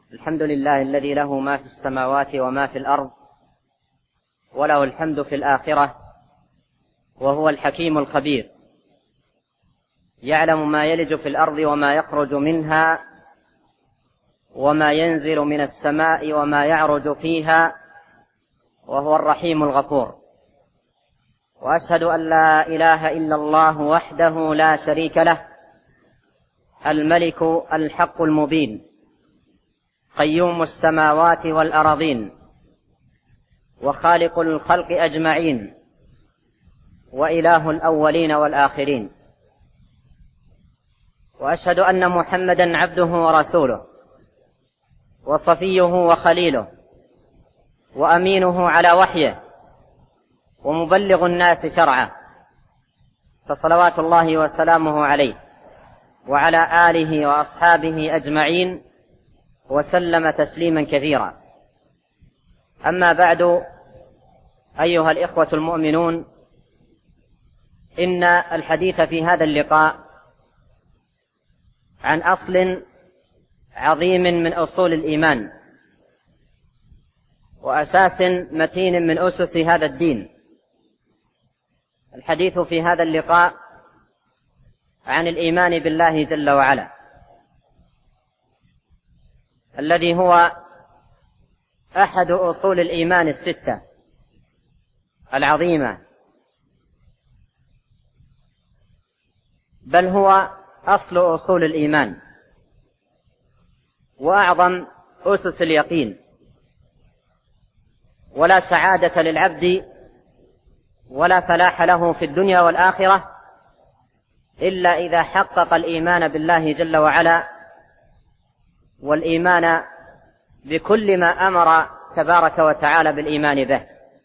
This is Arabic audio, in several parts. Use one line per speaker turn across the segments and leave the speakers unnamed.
الحمد لله الذي له ما في السماوات وما في الأرض، وله الحمد في الآخرة، وهو الحكيم الخبير، يعلم ما يلج في الأرض وما يخرج منها وما ينزل من السماء وما يعرج فيها، وهو الرحيم الغفور. وأشهد أن لا إله إلا الله وحده لا شريك له، الملك الحق المبين، قيوم السماوات والأراضين، وخالق الخلق أجمعين، وإله الأولين والآخرين. وأشهد أن محمدا عبده ورسوله، وصفيه وخليله، وأمينه على وحيه، ومبلغ الناس شرعه، فصلوات الله وسلامه عليه وعلى آله وأصحابه أجمعين، وسلم تسليما كثيرا. أما بعد، أيها الإخوة المؤمنون، إن الحديث في هذا اللقاء عن أصل عظيم من أصول الإيمان، وأساس متين من أسس هذا الدين. الحديث في هذا اللقاء عن الإيمان بالله جل وعلا، الذي هو أحد أصول الإيمان الستة العظيمة، بل هو أصل أصول الإيمان وأعظم أسس اليقين. ولا سعادة للعبد ولا فلاح له في الدنيا والآخرة إلا إذا حقق الإيمان بالله جل وعلا، والإيمان بكل ما أمر تبارك وتعالى بالإيمان به.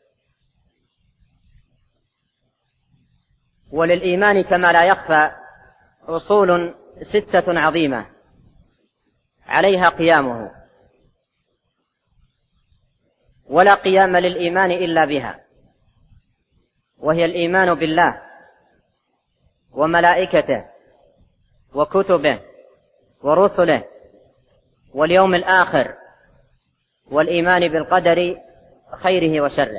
وللإيمان كما لا يخفى أصول ستة عظيمة عليها قيامه، ولا قيام للإيمان إلا بها، وهي الإيمان بالله وملائكته وكتبه ورسله واليوم الآخر، والإيمان بالقدر خيره وشره.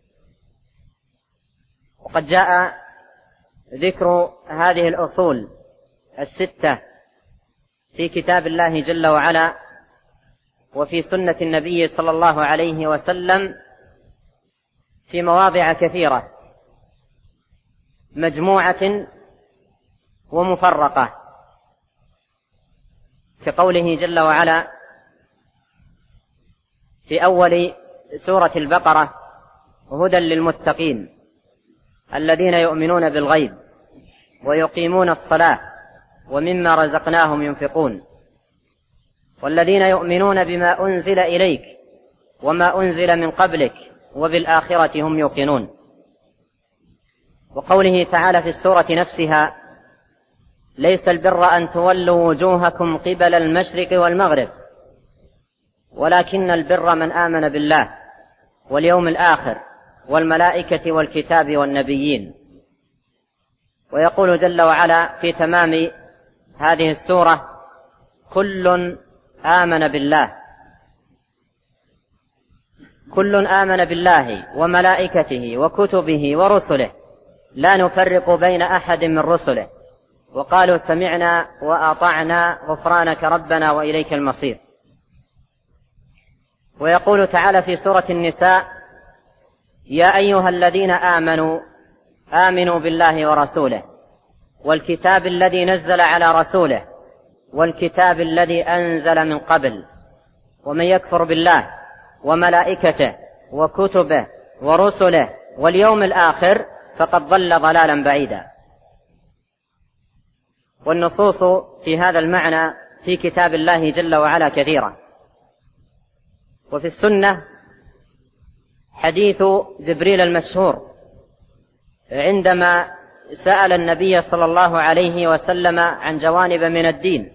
وقد جاء ذكر هذه الأصول الستة في كتاب الله جل وعلا، وفي سنة النبي صلى الله عليه وسلم في مواضع كثيرة، مجموعة ومفرقة، كقوله جل وعلا في أول سورة البقرة: هدى للمتقين الذين يؤمنون بالغيب ويقيمون الصلاة ومما رزقناهم ينفقون، والذين يؤمنون بما أنزل إليك وما أنزل من قبلك وبالآخرة هم يوقنون. وقوله تعالى في السورة نفسها: ليس البر أن تولوا وجوهكم قبل المشرق والمغرب ولكن البر من آمن بالله واليوم الآخر والملائكة والكتاب والنبيين. ويقول جل وعلا في تمام هذه السورة: كل آمن بالله، كل آمن بالله وملائكته وكتبه ورسله لا نفرق بين أحد من رسله وقالوا سمعنا وأطعنا غفرانك ربنا وإليك المصير. ويقول تعالى في سورة النساء: يا أيها الذين آمنوا آمنوا بالله ورسوله والكتاب الذي نزل على رسوله والكتاب الذي أنزل من قبل، ومن يكفر بالله وملائكته وكتبه ورسله واليوم الآخر فقد ضل ضلالا بعيدا. والنصوص في هذا المعنى في كتاب الله جل وعلا كثيرة. وفي السنة حديث جبريل المشهور عندما سأل النبي صلى الله عليه وسلم عن جوانب من الدين،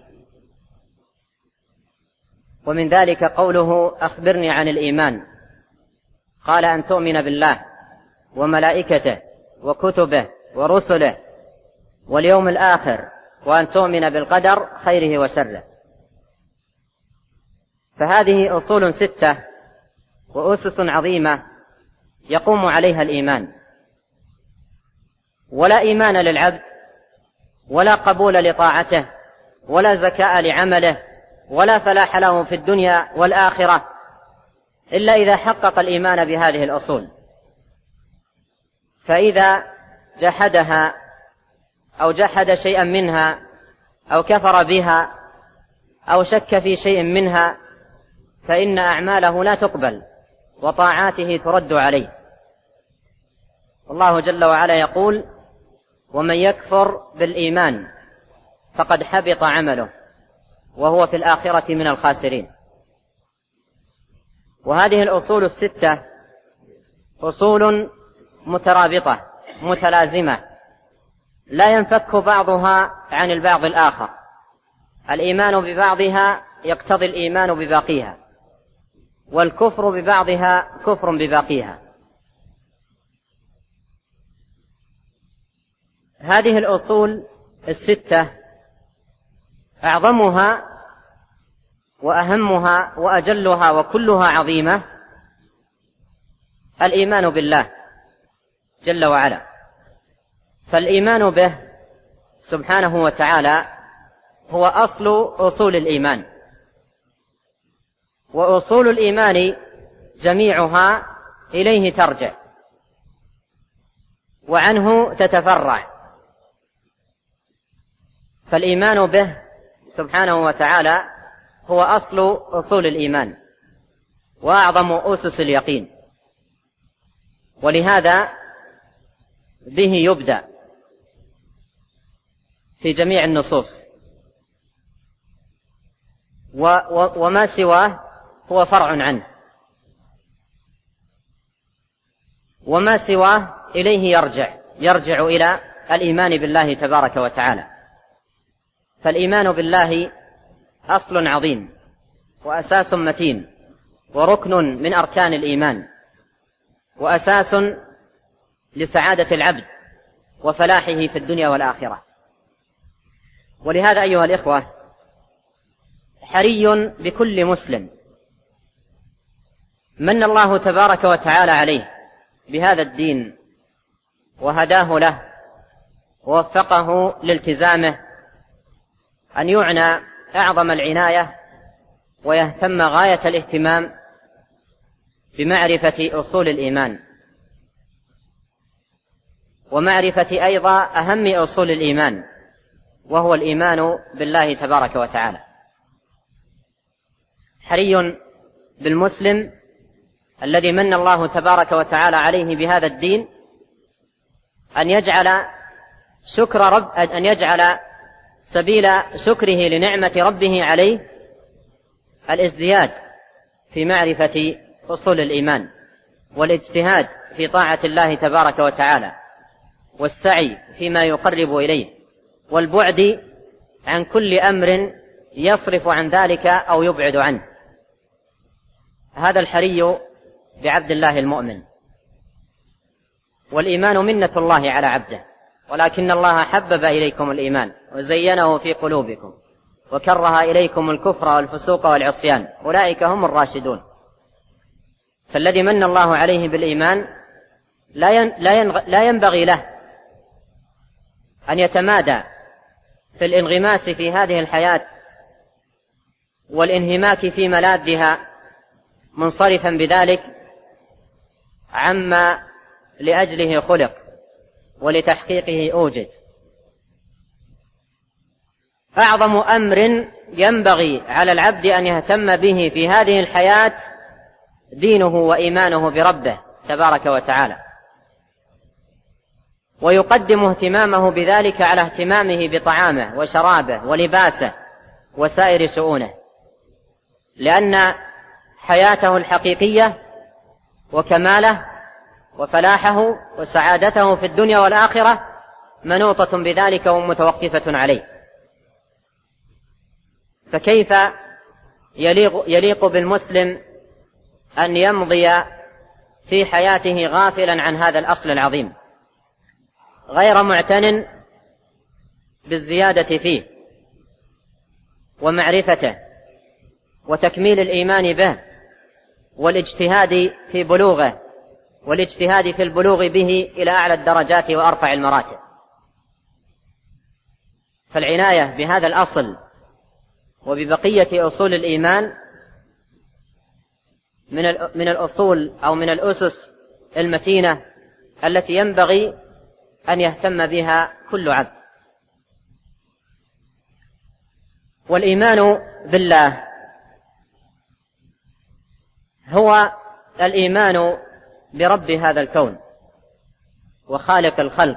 ومن ذلك قوله: أخبرني عن الإيمان. قال: أن تؤمن بالله وملائكته وكتبه ورسله واليوم الآخر، وأن تؤمن بالقدر خيره وشره. فهذه أصول 6 وأسس عظيمة يقوم عليها الإيمان، ولا إيمان للعبد ولا قبول لطاعته ولا زكاء لعمله ولا فلاح له في الدنيا والآخرة إلا إذا حقق الإيمان بهذه الأصول. فإذا جحدها أو جحد شيئا منها أو كفر بها أو شك في شيء منها فإن أعماله لا تقبل وطاعاته ترد عليه. الله جل وعلا يقول: ومن يكفر بالإيمان فقد حبط عمله وهو في الآخرة من الخاسرين. وهذه الأصول 6 أصول مترابطة متلازمة لا ينفك بعضها عن البعض الآخر. الإيمان ببعضها يقتضي الإيمان بباقيها، والكفر ببعضها كفر بباقيها. هذه الأصول 6 أعظمها وأهمها وأجلها وكلها عظيمة الإيمان بالله جل وعلا. فالإيمان به سبحانه وتعالى هو أصل أصول الإيمان، وأصول الإيمان جميعها إليه ترجع وعنه تتفرع. فالإيمان به سبحانه وتعالى هو أصل أصول الإيمان وأعظم أسس اليقين، ولهذا به يبدأ في جميع النصوص، وما سواه هو فرع عنه، وما سواه إليه يرجع إلى الإيمان بالله تبارك وتعالى. فالإيمان بالله أصل عظيم وأساس متين وركن من أركان الإيمان، وأساس لسعادة العبد وفلاحه في الدنيا والآخرة. ولهذا أيها الإخوة حري بكل مسلم من الله تبارك وتعالى عليه بهذا الدين وهداه له ووفقه لالتزامه أن يعنى أعظم العناية ويهتم غاية الاهتمام بمعرفة أصول الإيمان، ومعرفة أيضا أهم أصول الإيمان، وهو الإيمان بالله تبارك وتعالى. حري بالمسلم الذي من الله تبارك وتعالى عليه بهذا الدين أن يجعل سبيل شكره لنعمة ربه عليه الازدياد في معرفة أصول الإيمان، والاجتهاد في طاعة الله تبارك وتعالى، والسعي فيما يقرب إليه، والبعد عن كل أمر يصرف عن ذلك أو يبعد عنه. هذا الحري بعبد الله المؤمن. والإيمان منة الله على عبده، ولكن الله حبب إليكم الإيمان وزينه في قلوبكم وكره إليكم الكفر والفسوق والعصيان أولئك هم الراشدون. فالذي من الله عليه بالإيمان لا ينبغي له أن يتمادى في الانغماس في هذه الحياة والانهماك في ملاذها منصرفا بذلك عما لأجله خلق ولتحقيقه أوجد. أعظم أمر ينبغي على العبد أن يهتم به في هذه الحياة دينه وإيمانه بربه تبارك وتعالى، ويقدم اهتمامه بذلك على اهتمامه بطعامه وشرابه ولباسه وسائر شؤونه، لأن حياته الحقيقية وكماله وفلاحه وسعادته في الدنيا والآخرة منوطة بذلك ومتوقفة عليه. فكيف يليق بالمسلم أن يمضي في حياته غافلا عن هذا الأصل العظيم غير معتن بالزيادة فيه ومعرفته وتكميل الإيمان به والاجتهاد في بلوغه والاجتهاد في البلوغ به إلى أعلى الدرجات وأرفع المراتب. فالعناية بهذا الأصل وببقية أصول الإيمان من الأصول أو من الأسس المتينة التي ينبغي أن يهتم بها كل عبد. والإيمان بالله هو الإيمان برب هذا الكون وخالق الخلق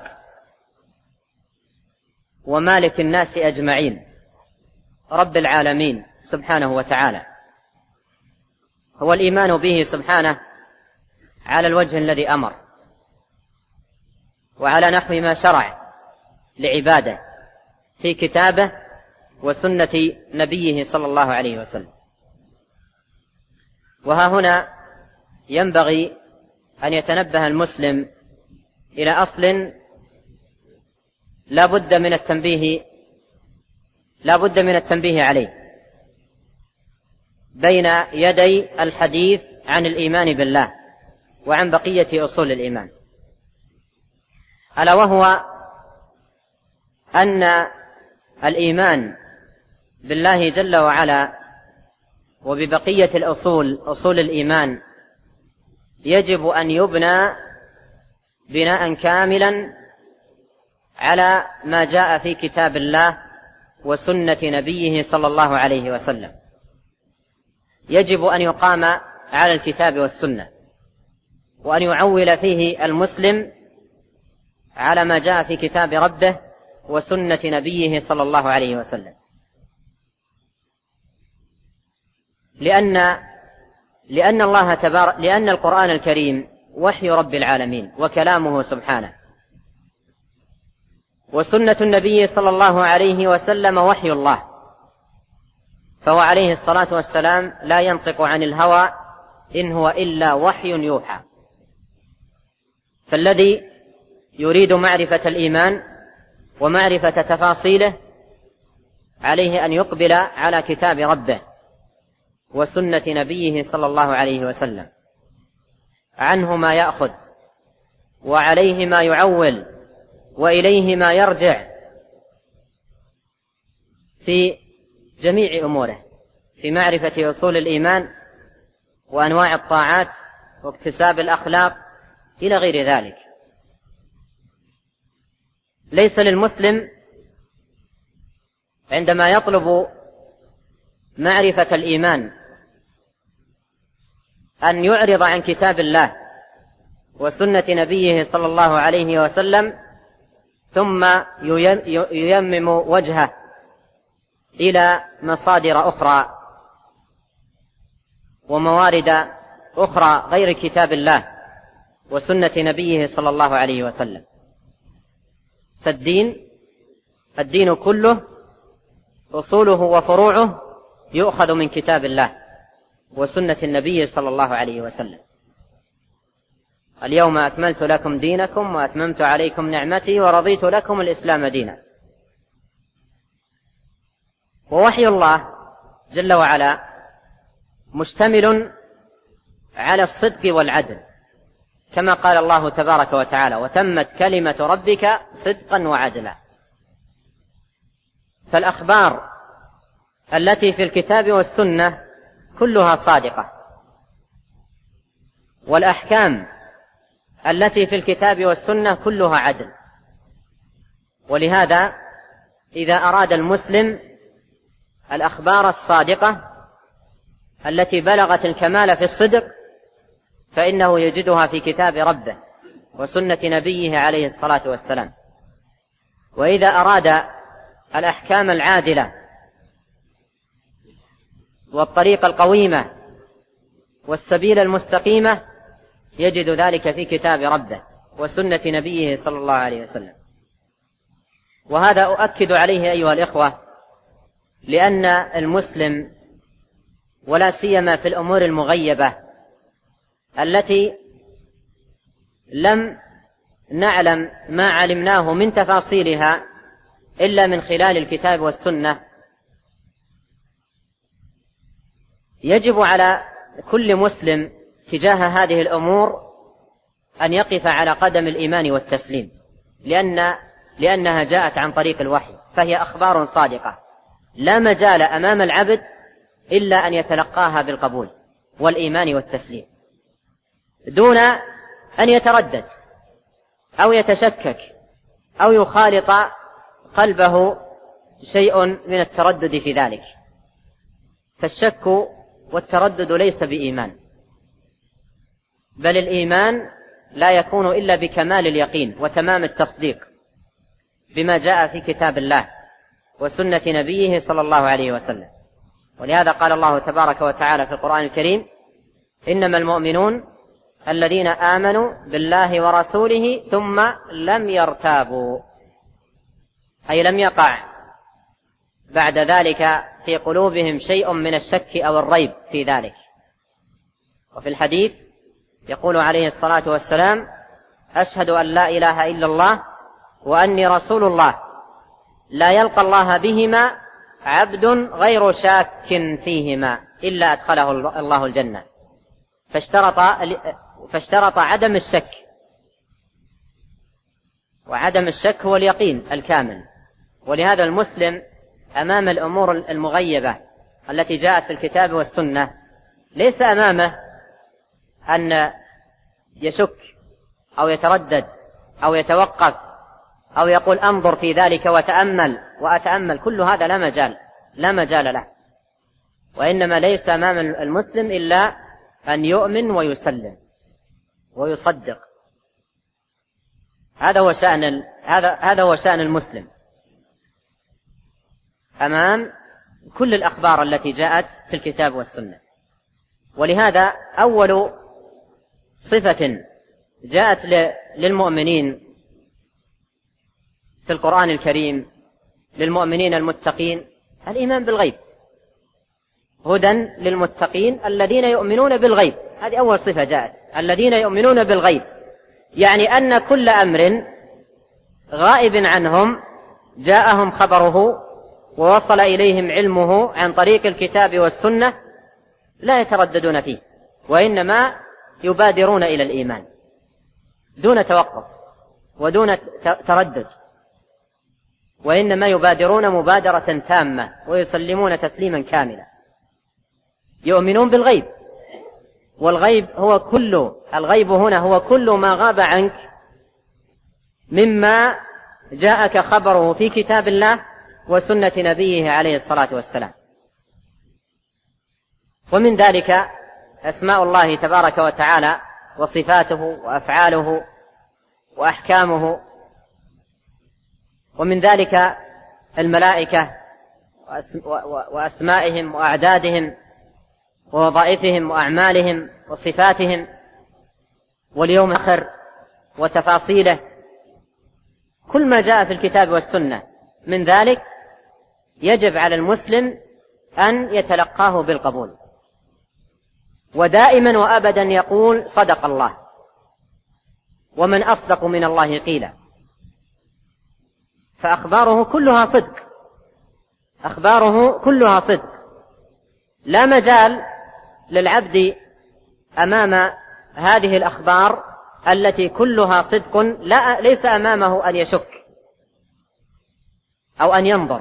ومالك الناس أجمعين، رب العالمين سبحانه وتعالى. هو الإيمان به سبحانه على الوجه الذي أمر وعلى نحو ما شرع لعباده في كتابه وسنة نبيه صلى الله عليه وسلم. وها هنا ينبغي أن يتنبه المسلم إلى أصل لا بد من التنبيه عليه بين يدي الحديث عن الإيمان بالله وعن بقية أصول الإيمان، ألا وهو أن الإيمان بالله جل وعلا وببقية أصول الإيمان يجب أن يبنى بناء كاملا على ما جاء في كتاب الله وسنة نبيه صلى الله عليه وسلم. يجب أن يقام على الكتاب والسنة، وأن يعول فيه المسلم على ما جاء في كتاب ربه وسنة نبيه صلى الله عليه وسلم، لأن القرآن الكريم وحي رب العالمين وكلامه سبحانه، وسنة النبي صلى الله عليه وسلم وحي الله، فهو عليه الصلاة والسلام لا ينطق عن الهوى إن هو إلا وحي يوحى. فالذي يريد معرفة الإيمان ومعرفة تفاصيله عليه أن يقبل على كتاب ربه وسنة نبيه صلى الله عليه وسلم، عنه ما يأخذ وعليه ما يعول وإليه ما يرجع في جميع أموره، في معرفة أصول الإيمان وأنواع الطاعات واكتساب الأخلاق إلى غير ذلك. ليس للمسلم عندما يطلب معرفة الإيمان أن يعرض عن كتاب الله وسنة نبيه صلى الله عليه وسلم ثم ييمم وجهه إلى مصادر أخرى وموارد أخرى غير كتاب الله وسنة نبيه صلى الله عليه وسلم. فالدين كله أصوله وفروعه يؤخذ من كتاب الله وسنة النبي صلى الله عليه وسلم. اليوم أكملت لكم دينكم وأتممت عليكم نعمتي ورضيت لكم الإسلام دينا. ووحي الله جل وعلا مشتمل على الصدق والعدل، كما قال الله تبارك وتعالى: وتمت كلمة ربك صدقا وعدلا. فالأخبار التي في الكتاب والسنة كلها صادقة، والأحكام التي في الكتاب والسنة كلها عدل. ولهذا إذا أراد المسلم الأخبار الصادقة التي بلغت الكمال في الصدق فإنه يجدها في كتاب ربه وسنة نبيه عليه الصلاة والسلام. وإذا أراد الأحكام العادلة والطريق القويمة والسبيل المستقيمة يجد ذلك في كتاب ربه وسنة نبيه صلى الله عليه وسلم. وهذا أؤكد عليه أيها الإخوة، لأن المسلم ولا سيما في الأمور المغيبة التي لم نعلم ما علمناه من تفاصيلها إلا من خلال الكتاب والسنة، يجب على كل مسلم تجاه هذه الأمور أن يقف على قدم الإيمان والتسليم، لأنها جاءت عن طريق الوحي، فهي أخبار صادقة لا مجال أمام العبد إلا أن يتلقاها بالقبول والإيمان والتسليم، دون أن يتردد أو يتشكك أو يخالط قلبه شيء من التردد في ذلك. فالشك والتردد ليس بإيمان، بل الإيمان لا يكون إلا بكمال اليقين وتمام التصديق بما جاء في كتاب الله وسنة نبيه صلى الله عليه وسلم. ولهذا قال الله تبارك وتعالى في القرآن الكريم: إنما المؤمنون الذين آمنوا بالله ورسوله ثم لم يرتابوا، أي لم يقع بعد ذلك في قلوبهم شيء من الشك أو الريب في ذلك. وفي الحديث يقول عليه الصلاة والسلام: أشهد أن لا إله إلا الله وأني رسول الله، لا يلقى الله بهما عبد غير شاك فيهما إلا أدخله الله الجنة. فاشترط عدم الشك، وعدم الشك هو اليقين الكامل. ولهذا المسلم أمام الأمور المغيبة التي جاءت في الكتاب والسنة ليس أمامه أن يشك أو يتردد أو يتوقف أو يقول أنظر في ذلك وأتأمل، كل هذا لا مجال له. وإنما ليس أمام المسلم إلا أن يؤمن ويسلم ويصدق. هذا هو شأن المسلم أمام كل الأخبار التي جاءت في الكتاب والسنة. ولهذا أول صفة جاءت للمؤمنين في القرآن الكريم، للمؤمنين المتقين، الإيمان بالغيب. هدى للمتقين الذين يؤمنون بالغيب، هذه أول صفة جاءت، الذين يؤمنون بالغيب، يعني أن كل أمر غائب عنهم جاءهم خبره ووصل إليهم علمه عن طريق الكتاب والسنة لا يترددون فيه، وإنما يبادرون إلى الإيمان دون توقف ودون تردد، وإنما يبادرون مبادرة تامة ويسلمون تسليما كاملا. يؤمنون بالغيب، والغيب الغيب هنا هو كل ما غاب عنك مما جاءك خبره في كتاب الله وسنة نبيه عليه الصلاة والسلام. ومن ذلك أسماء الله تبارك وتعالى وصفاته وأفعاله وأحكامه، ومن ذلك الملائكة وأسمائهم وأعدادهم ووظائفهم وأعمالهم وصفاتهم، واليوم الآخر وتفاصيله، كل ما جاء في الكتاب والسنة من ذلك يجب على المسلم أن يتلقاه بالقبول، ودائما وأبدا يقول: صدق الله، ومن أصدق من الله قيلا. فأخباره كلها صدق، لا مجال للعبد أمام هذه الأخبار التي كلها صدق، ليس أمامه أن يشك أو أن ينظر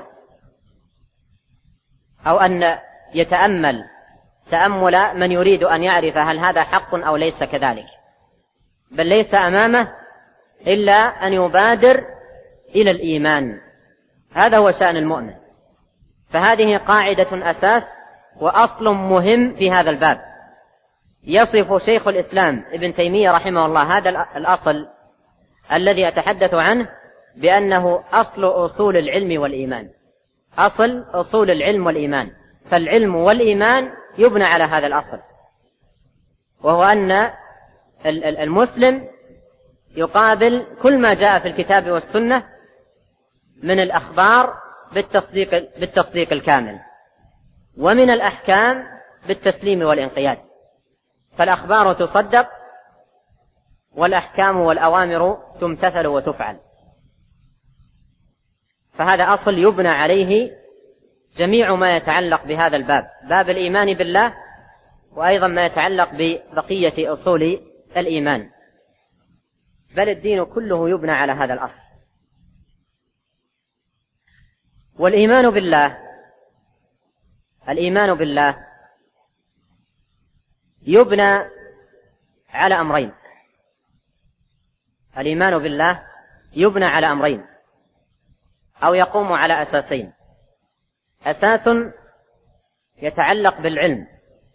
أو أن يتأمل تأمل من يريد أن يعرف هل هذا حق أو ليس كذلك، بل ليس أمامه إلا أن يبادر إلى الإيمان. هذا هو شأن المؤمن. فهذه قاعدة أساس وأصل مهم في هذا الباب. يصف شيخ الإسلام ابن تيمية رحمه الله هذا الأصل الذي أتحدث عنه بأنه أصل أصول العلم والإيمان، أصل أصول العلم والإيمان. فالعلم والإيمان يبنى على هذا الأصل، وهو أن المسلم يقابل كل ما جاء في الكتاب والسنة من الأخبار بالتصديق الكامل، ومن الأحكام بالتسليم والانقياد. فالأخبار تصدق، والأحكام والأوامر تمتثل وتفعل. فهذا أصل يبنى عليه جميع ما يتعلق بهذا الباب، باب الإيمان بالله وأيضا ما يتعلق ببقية أصول الإيمان، بل الدين كله يبنى على هذا الأصل. والإيمان بالله يبنى على أمرين. الإيمان بالله يبنى على أمرين أو يقوم على أساسين: أساس يتعلق بالعلم،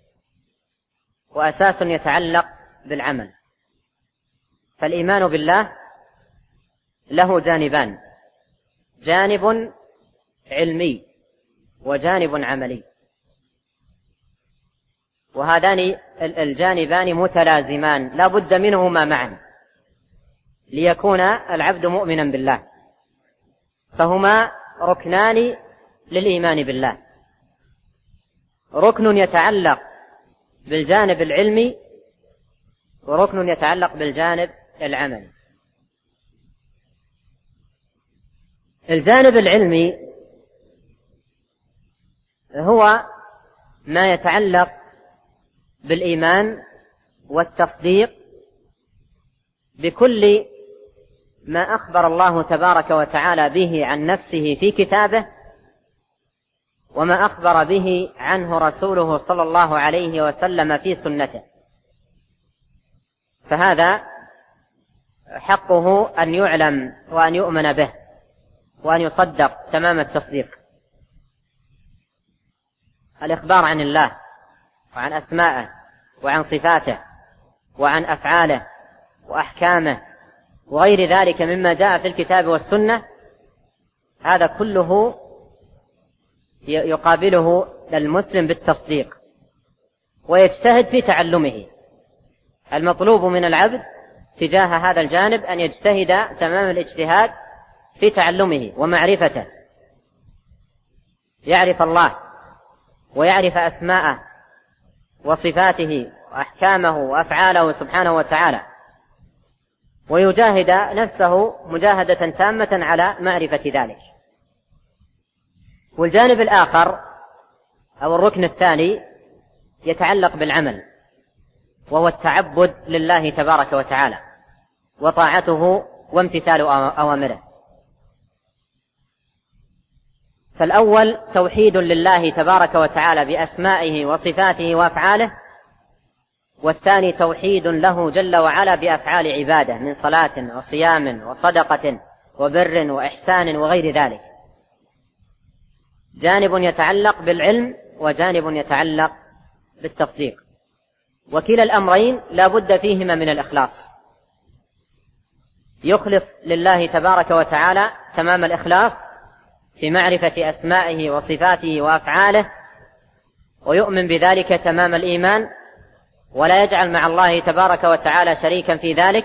وأساس يتعلق بالعمل. فالإيمان بالله له جانبان: جانب علمي وجانب عملي، وهذان الجانبان متلازمان لا بد منهما معا ليكون العبد مؤمنا بالله، فهما ركنان للإيمان بالله: ركن يتعلق بالجانب العلمي وركن يتعلق بالجانب العملي. الجانب العلمي هو ما يتعلق بالإيمان والتصديق بكل ما أخبر الله تبارك وتعالى به عن نفسه في كتابه، وما أخبر به عنه رسوله صلى الله عليه وسلم في سنته، فهذا حقه أن يعلم وأن يؤمن به وأن يصدق تمام التصديق. الإخبار عن الله وعن أسمائه وعن صفاته وعن أفعاله وأحكامه وغير ذلك مما جاء في الكتاب والسنة، هذا كله يقابله المسلم بالتصديق ويجتهد في تعلمه. المطلوب من العبد تجاه هذا الجانب أن يجتهد تمام الاجتهاد في تعلمه ومعرفته، يعرف الله ويعرف أسماءه وصفاته وأحكامه وأفعاله سبحانه وتعالى، ويجاهد نفسه مجاهدة تامة على معرفة ذلك. والجانب الآخر أو الركن الثاني يتعلق بالعمل، وهو التعبد لله تبارك وتعالى وطاعته وامتثال أوامره. فالأول توحيد لله تبارك وتعالى بأسمائه وصفاته وأفعاله، والثاني توحيد له جل وعلا بأفعال عباده من صلاة وصيام وصدقة وبر وإحسان وغير ذلك. جانب يتعلق بالعلم وجانب يتعلق بالتصديق، وكلا الأمرين لا بد فيهما من الإخلاص. يخلص لله تبارك وتعالى تمام الإخلاص في معرفة أسمائه وصفاته وأفعاله، ويؤمن بذلك تمام الإيمان، ولا يجعل مع الله تبارك وتعالى شريكا في ذلك،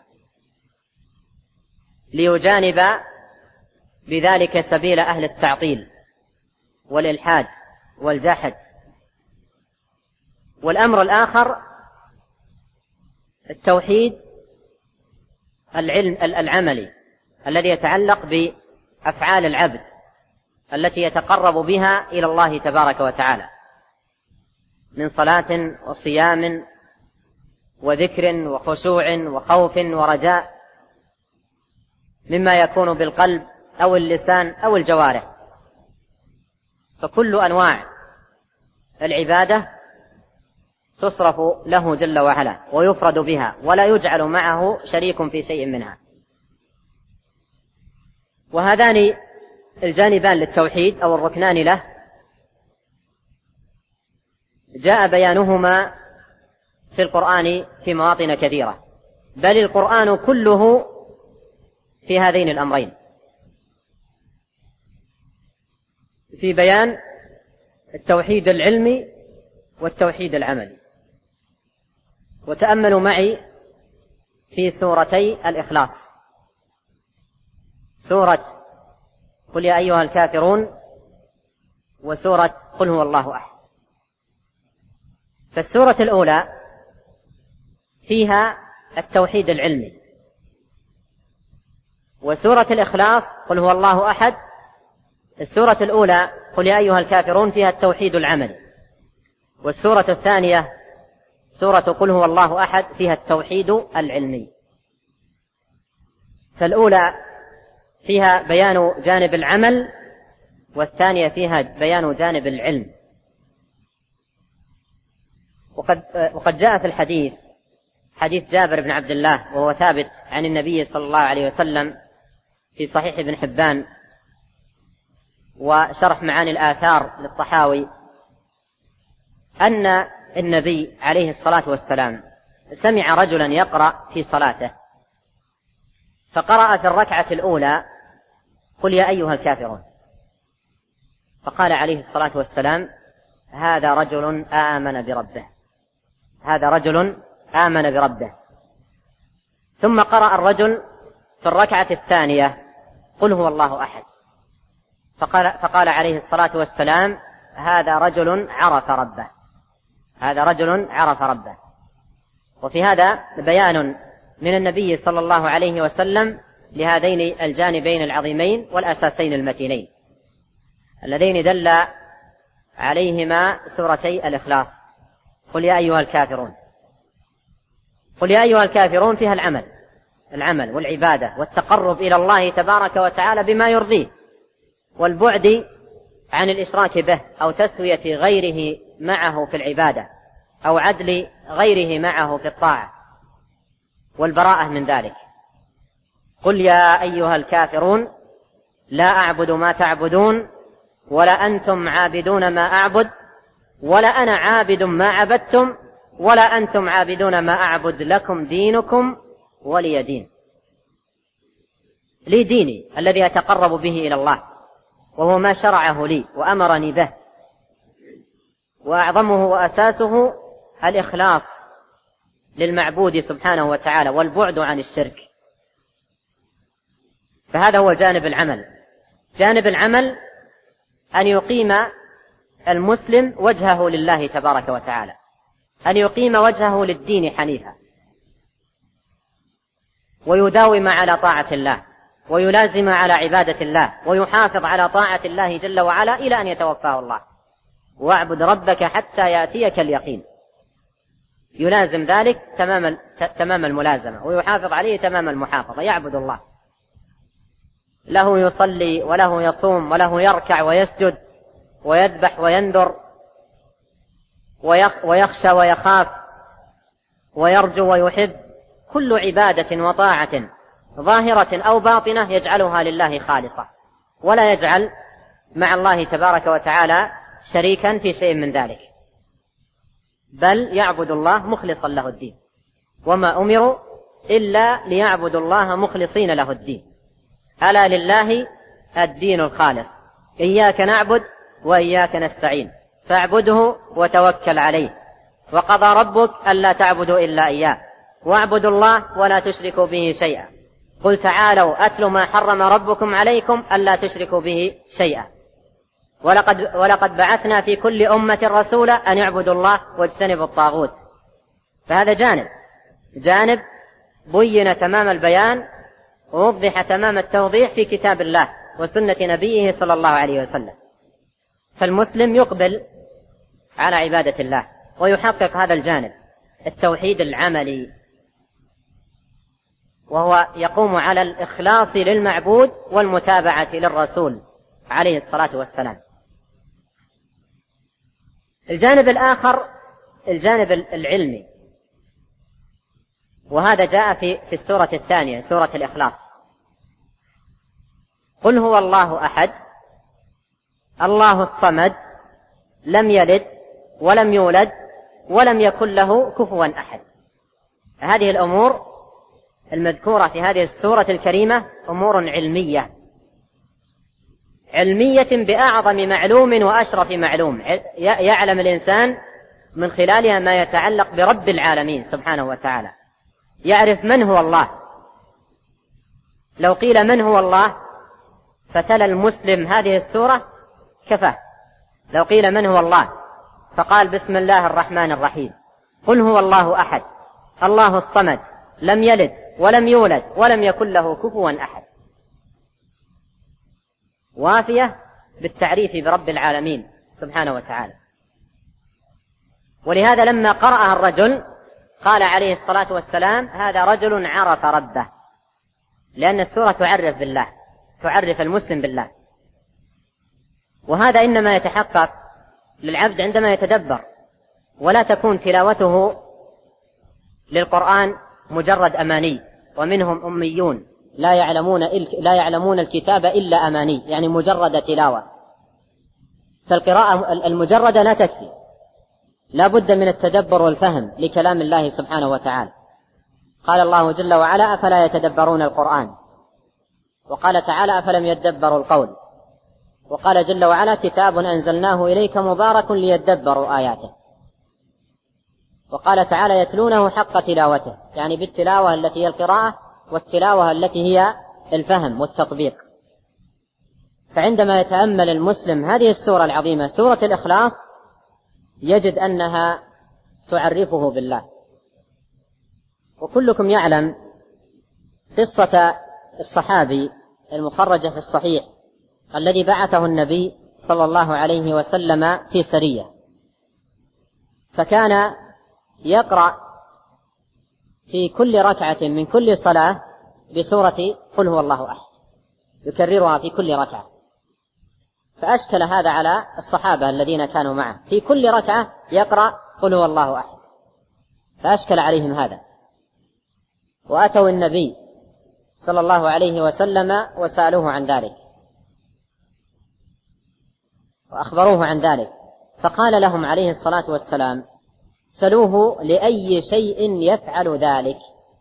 ليجانب بذلك سبيل أهل التعطيل والإلحاد والجحد. والأمر الآخر التوحيد العملي الذي يتعلق بأفعال العبد التي يتقرب بها إلى الله تبارك وتعالى من صلاة وصيام وذكر وخشوع وخوف ورجاء، مما يكون بالقلب أو اللسان أو الجوارح. فكل أنواع العبادة تصرف له جل وعلا ويفرد بها، ولا يجعل معه شريك في شيء منها. وهذان الجانبان للتوحيد أو الركنان له جاء بيانهما في القرآن في مواطن كثيرة، بل القرآن كله في هذين الأمرين، في بيان التوحيد العلمي والتوحيد العملي. وتأملوا معي في سورتي الإخلاص، سورة قل يا أيها الكافرون وسورة قل هو الله أحد. فالسورة الأولى فيها التوحيد العلمي، وسورة الإخلاص قل هو الله أحد السورة الأولى قل يا أيها الكافرون فيها التوحيد العملي، والسورة الثانية سورة قل هو الله أحد فيها التوحيد العلمي. فالأولى فيها بيان جانب العمل، والثانية فيها بيان جانب العلم. وقد جاء في الحديث حديث جابر بن عبد الله، وهو ثابت عن النبي صلى الله عليه وسلم في صحيح ابن حبان وشرح معاني الآثار للطحاوي، أن النبي عليه الصلاة والسلام سمع رجلا يقرأ في صلاته، فقرأ في الركعة الأولى قل يا أيها الكافرون، فقال عليه الصلاة والسلام هذا رجل آمن بربه، هذا رجل آمن بربه. ثم قرأ الرجل في الركعة الثانية قل هو الله أحد، فقال عليه الصلاة والسلام هذا رجل عرف ربه، هذا رجل عرف ربه. وفي هذا بيان من النبي صلى الله عليه وسلم لهذين الجانبين العظيمين والأساسين المتينين اللذين دل عليهما سورتي الإخلاص. قل يا أيها الكافرون، قل يا أيها الكافرون فيها العمل والعبادة والتقرب إلى الله تبارك وتعالى بما يرضيه، والبعد عن الإشراك به أو تسوية غيره معه في العبادة أو عدل غيره معه في الطاعة، والبراءة من ذلك. قل يا أيها الكافرون لا أعبد ما تعبدون ولا أنتم عابدون ما أعبد ولا أنا عابد ما عبدتم ولا أنتم عابدون ما أعبد، لكم دينكم ولي دين. لي ديني الذي أتقرب به إلى الله، وهو ما شرعه لي وأمرني به، وأعظمه وأساسه الإخلاص للمعبود سبحانه وتعالى والبعد عن الشرك. فهذا هو جانب العمل. جانب العمل أن يقيم المسلم وجهه لله تبارك وتعالى، أن يقيم وجهه للدين حنيفا، ويداوم على طاعة الله، ويلازم على عبادة الله، ويحافظ على طاعة الله جل وعلا إلى أن يتوفاه الله. واعبد ربك حتى يأتيك اليقين، يلازم ذلك تمام الملازمة، ويحافظ عليه تمام المحافظة. يعبد الله، له يصلي وله يصوم وله يركع ويسجد ويذبح وينذر ويخشى ويخاف ويرجو ويحب، كل عبادة وطاعة ظاهرة أو باطنة يجعلها لله خالصة، ولا يجعل مع الله تبارك وتعالى شريكا في شيء من ذلك، بل يعبد الله مخلصا له الدين. وما أمروا إلا ليعبدوا الله مخلصين له الدين، ألا لله الدين الخالص، إياك نعبد وإياك نستعين فاعبده وتوكل عليه. وقضى ربك ألا تعبدوا إلا إياه واعبدوا الله ولا تشركوا به شيئا. قل تعالوا أتل ما حرم ربكم عليكم ألا تشركوا به شيئا. ولقد بعثنا في كل أمة رسولا أن يعبدوا الله واجتنبوا الطاغوت. فهذا جانب بين تمام البيان ووضح تمام التوضيح في كتاب الله وسنة نبيه صلى الله عليه وسلم. فالمسلم يقبل على عبادة الله ويحقق هذا الجانب التوحيد العملي، وهو يقوم على الإخلاص للمعبود والمتابعة للرسول عليه الصلاة والسلام. الجانب الآخر الجانب العلمي، وهذا جاء في السورة الثانية سورة الإخلاص. قل هو الله أحد الله الصمد لم يلد ولم يولد ولم يكن له كفوا أحد. هذه الأمور المذكورة في هذه السورة الكريمة أمور علمية بأعظم معلوم وأشرف معلوم يعلم الإنسان من خلالها ما يتعلق برب العالمين سبحانه وتعالى، يعرف من هو الله. لو قيل من هو الله فتلا المسلم هذه السورة كفاه. لو قيل من هو الله فقال بسم الله الرحمن الرحيم قل هو الله أحد الله الصمد لم يلد ولم يولد ولم يكن له كفوا أحد، وافية بالتعريف برب العالمين سبحانه وتعالى. ولهذا لما قرأها الرجل قال عليه الصلاة والسلام: هذا رجل عرف ربه، لأن السورة تعرف بالله، تعرف المسلم بالله. وهذا إنما يتحقق للعبد عندما يتدبر، ولا تكون تلاوته للقرآن مجرد أماني. ومنهم أميون لا يعلمون الكتاب إلا أماني، يعني مجرد تلاوة. فالقراءة المجردة لا تكفي، لا بد من التدبر والفهم لكلام الله سبحانه وتعالى. قال الله جل وعلا: أفلا يتدبرون القرآن؟ وقال تعالى: أفلم يدبروا القول؟ وقال جل وعلا: كتاب أنزلناه إليك مبارك ليدبروا آياته. وقال تعالى: يتلونه حق تلاوته، يعني بالتلاوة التي هي القراءة، والتلاوة التي هي الفهم والتطبيق. فعندما يتأمل المسلم هذه السورة العظيمة، سورة الإخلاص، يجد أنها تعرفه بالله. وكلكم يعلم قصة الصحابي المخرجة في الصحيح الذي بعثه النبي صلى الله عليه وسلم في سرية، فكان يقرأ في كل ركعة من كل صلاة بسورة قل هو الله أحد، يكررها في كل ركعة. فأشكل هذا على الصحابة الذين كانوا معه، في كل ركعة يقرأ قل هو الله أحد، فأشكل عليهم هذا، وأتوا النبي صلى الله عليه وسلم وسألوه عن ذلك وأخبروه عن ذلك، فقال لهم عليه الصلاة والسلام: سألوه لأي شيء يفعل ذلك،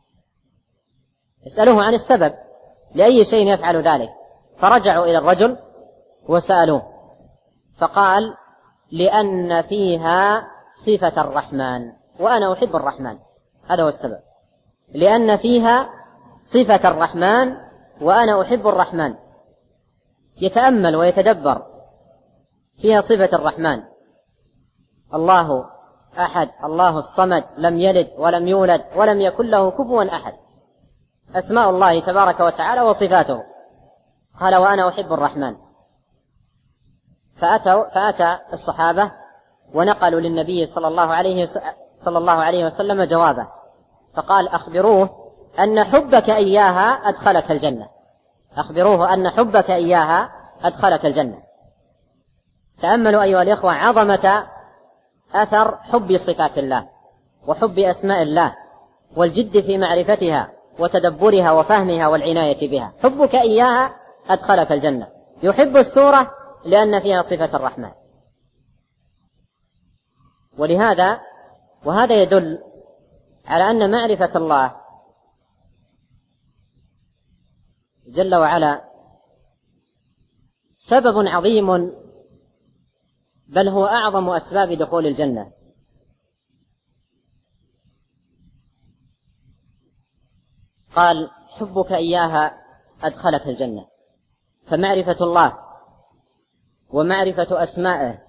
اسألوه عن السبب لأي شيء يفعل ذلك. فرجعوا إلى الرجل وسألوه، فقال: لأن فيها صفة الرحمن وأنا أحب الرحمن. هذا هو السبب، لأن فيها صفة الرحمن وأنا أحب الرحمن. يتأمل ويتدبر فيها صفة الرحمن: الله أحد، الله الصمد، لم يلد ولم يولد ولم يكن له كفوا أحد، أسماء الله تبارك وتعالى وصفاته. قال: وأنا أحب الرحمن. فأتى الصحابة ونقلوا للنبي صلى الله عليه وسلم جوابه، فقال: أخبروه أن حبك إياها أدخلك الجنة، أخبروه أن حبك إياها أدخلك الجنة. تأملوا أيها الإخوة عظمة أثر حب صفات الله وحب أسماء الله، والجد في معرفتها وتدبرها وفهمها والعناية بها. حبك إياها أدخلك الجنة. يحب السورة لأن فيها صفة الرحمن. وهذا يدل على أن معرفة الله جل وعلا سبب عظيم، بل هو أعظم أسباب دخول الجنة. قال: حبك إياها أدخلك الجنة. فمعرفة الله ومعرفة أسمائه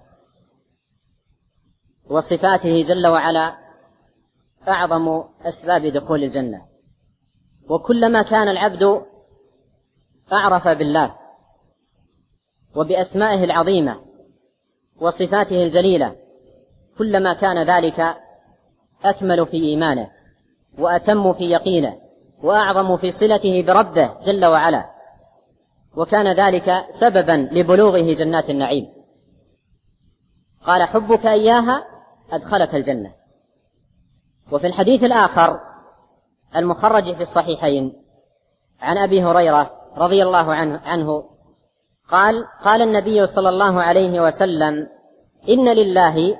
وصفاته جل وعلا أعظم أسباب دخول الجنة. وكلما كان العبد أعرف بالله وبأسمائه العظيمة وصفاته الجليلة، كلما كان ذلك أكمل في إيمانه وأتم في يقينه وأعظم في صلته بربه جل وعلا، وكان ذلك سببا لبلوغه جنات النعيم. قال: حبك إياها أدخلك الجنة. وفي الحديث الآخر المخرج في الصحيحين عن أبي هريرة رضي الله عنه قال النبي صلى الله عليه وسلم: إن لله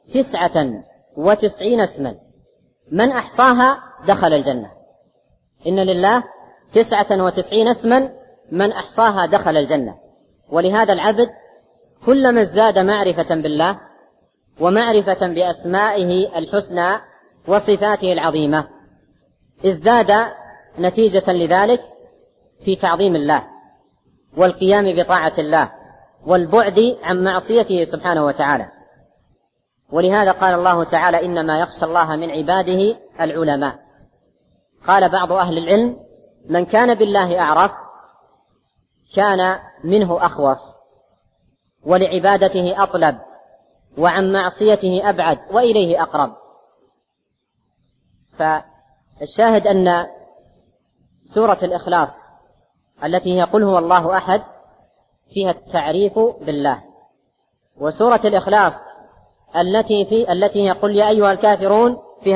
99 اسما من أحصاها دخل الجنة. إن لله 99 اسما من أحصاها دخل الجنة. ولهذا العبد كلما ازداد معرفة بالله ومعرفة بأسمائه الحسنى وصفاته العظيمة، ازداد نتيجة لذلك في تعظيم الله والقيام بطاعة الله والبعد عن معصيته سبحانه وتعالى. ولهذا قال الله تعالى: إنما يخشى الله من عباده العلماء. قال بعض أهل العلم: من كان بالله أعرف كان منه أخوف، ولعبادته أطلب، وعن معصيته أبعد، وإليه أقرب. فالشاهد أن سورة الإخلاص التي هي قل هو الله أحد فيها التعريف بالله، وسورة الإخلاص التي هي قل يا أيها الكافرون فيها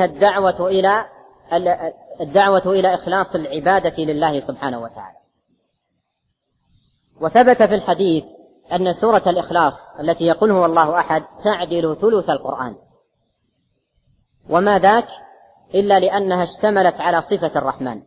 الدعوة إلى إخلاص العبادة لله سبحانه وتعالى. وثبت في الحديث أن سورة الإخلاص التي يقول هو الله أحد تعدل ثلث القرآن، وما ذاك إلا لأنها اشتملت على صفة الرحمن.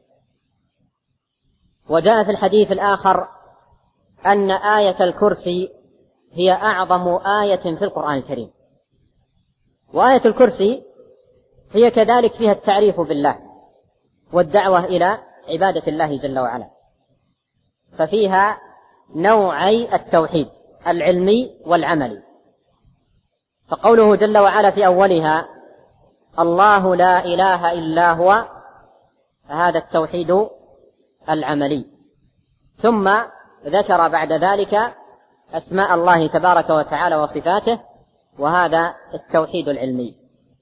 وجاء في الحديث الآخر أن آية الكرسي هي أعظم آية في القرآن الكريم، وآية الكرسي هي كذلك فيها التعريف بالله والدعوة إلى عبادة الله جل وعلا، ففيها نوعي التوحيد العلمي والعملي. فقوله جل وعلا في أولها الله لا إله إلا هو، هذا التوحيد العملي. ثم ذكر بعد ذلك أسماء الله تبارك وتعالى وصفاته، وهذا التوحيد العلمي.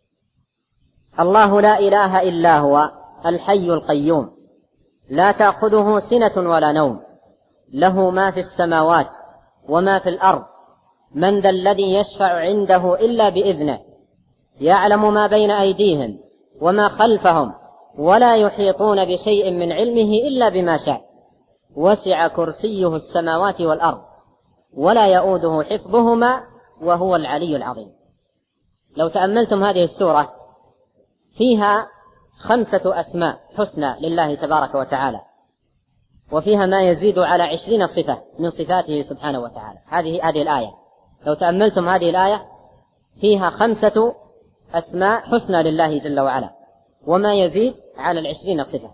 الله لا إله إلا هو الحي القيوم لا تأخذه سنة ولا نوم له ما في السماوات وما في الأرض من ذا الذي يشفع عنده إلا بإذنه يعلم ما بين أيديهم وما خلفهم ولا يحيطون بشيء من علمه إلا بما شاء وسع كرسيه السماوات والأرض ولا يؤوده حفظهما وهو العلي العظيم. لو تأملتم هذه السورة فيها 5 أسماء حسنى لله تبارك وتعالى، وفيها ما يزيد على 20 صفة من صفاته سبحانه وتعالى. هذه الآية لو تأملتم هذه الآية فيها 5 أسماء حسنى لله جل وعلا وما يزيد على 20 صفة،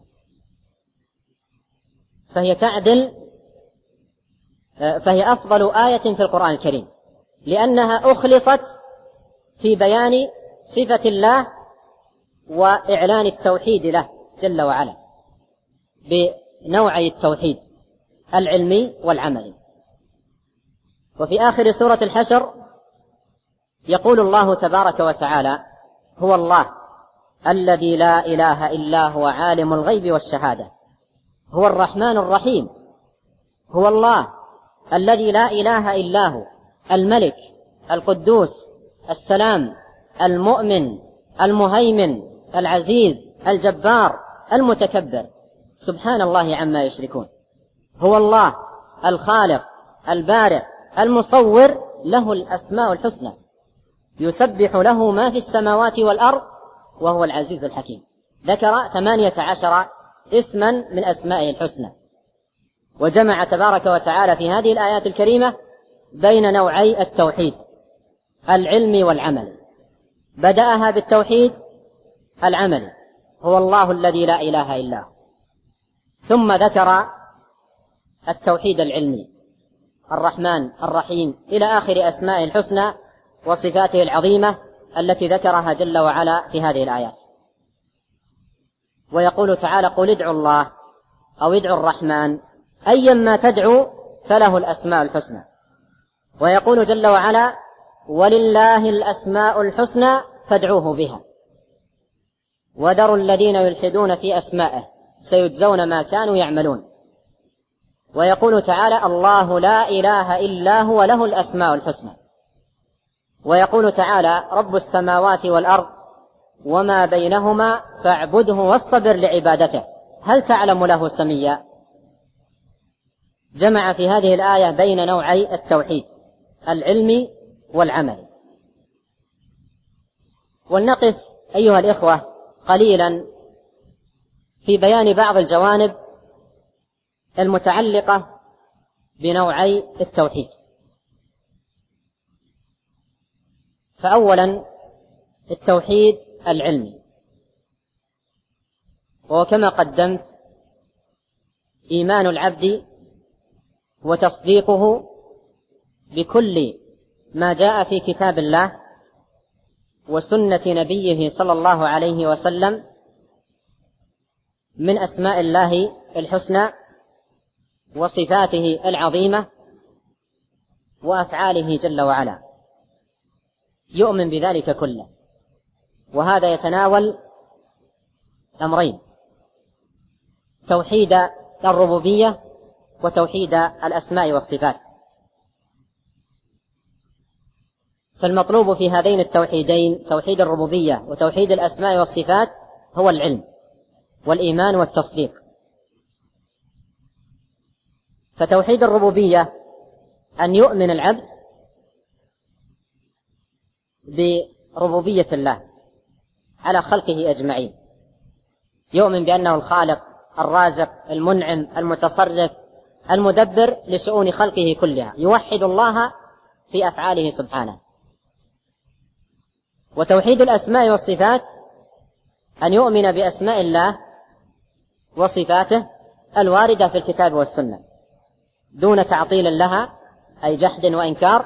فهي أفضل آية في القرآن الكريم لأنها أخلصت في بيان صفة الله وإعلان التوحيد له جل وعلا بنوعي التوحيد العلمي والعملي. وفي آخر سورة الحشر يقول الله تبارك وتعالى هو الله الذي لا إله إلا هو عالم الغيب والشهادة هو الرحمن الرحيم هو الله الذي لا إله إلا هو الملك القدوس السلام المؤمن المهيمن العزيز الجبار المتكبر سبحان الله عما يشركون. هو الله الخالق البارئ المصور له الأسماء الحسنى يسبح له ما في السماوات والأرض وهو العزيز الحكيم. ذكر 18 اسما من أسمائه الحسنى، وجمع تبارك وتعالى في هذه الآيات الكريمة بين نوعي التوحيد العلمي والعملي. بدأها بالتوحيد العملي هو الله الذي لا إله إلا هو، ثم ذكر التوحيد العلمي الرحمن الرحيم إلى آخر أسماء الحسنى وصفاته العظيمة التي ذكرها جل وعلا في هذه الآيات. ويقول تعالى قل ادعوا الله أو ادعوا الرحمن أيما تدعو فله الأسماء الحسنى. ويقول جل وعلا ولله الأسماء الحسنى فادعوه بها وذروا الذين يلحدون في أسمائه سيجزون ما كانوا يعملون. ويقول تعالى الله لا إله إلا هو له الأسماء الحسنى. ويقول تعالى رب السماوات والأرض وما بينهما فاعبده واصطبر لعبادته هل تعلم له سميا. جمع في هذه الآية بين نوعي التوحيد العلمي والعملي. ولنقف أيها الإخوة قليلا في بيان بعض الجوانب المتعلقة بنوعي التوحيد. فأولا التوحيد العلمي، وكما قدمت إيمان العبد وتصديقه بكل ما جاء في كتاب الله وسنة نبيه صلى الله عليه وسلم من أسماء الله الحسنى وصفاته العظيمة وأفعاله جل وعلا، يؤمن بذلك كله. وهذا يتناول أمرين: توحيد الربوبية وتوحيد الأسماء والصفات. فالمطلوب في هذين التوحيدين، توحيد الربوبية وتوحيد الأسماء والصفات، هو العلم والإيمان والتصديق. فتوحيد الربوبية أن يؤمن العبد بربوبية الله على خلقه أجمعين، يؤمن بأنه الخالق الرازق المنعم المتصرف المدبر لشؤون خلقه كلها، يوحد الله في أفعاله سبحانه. وتوحيد الأسماء والصفات أن يؤمن بأسماء الله وصفاته الواردة في الكتاب والسنة دون تعطيل لها أي جحد وإنكار،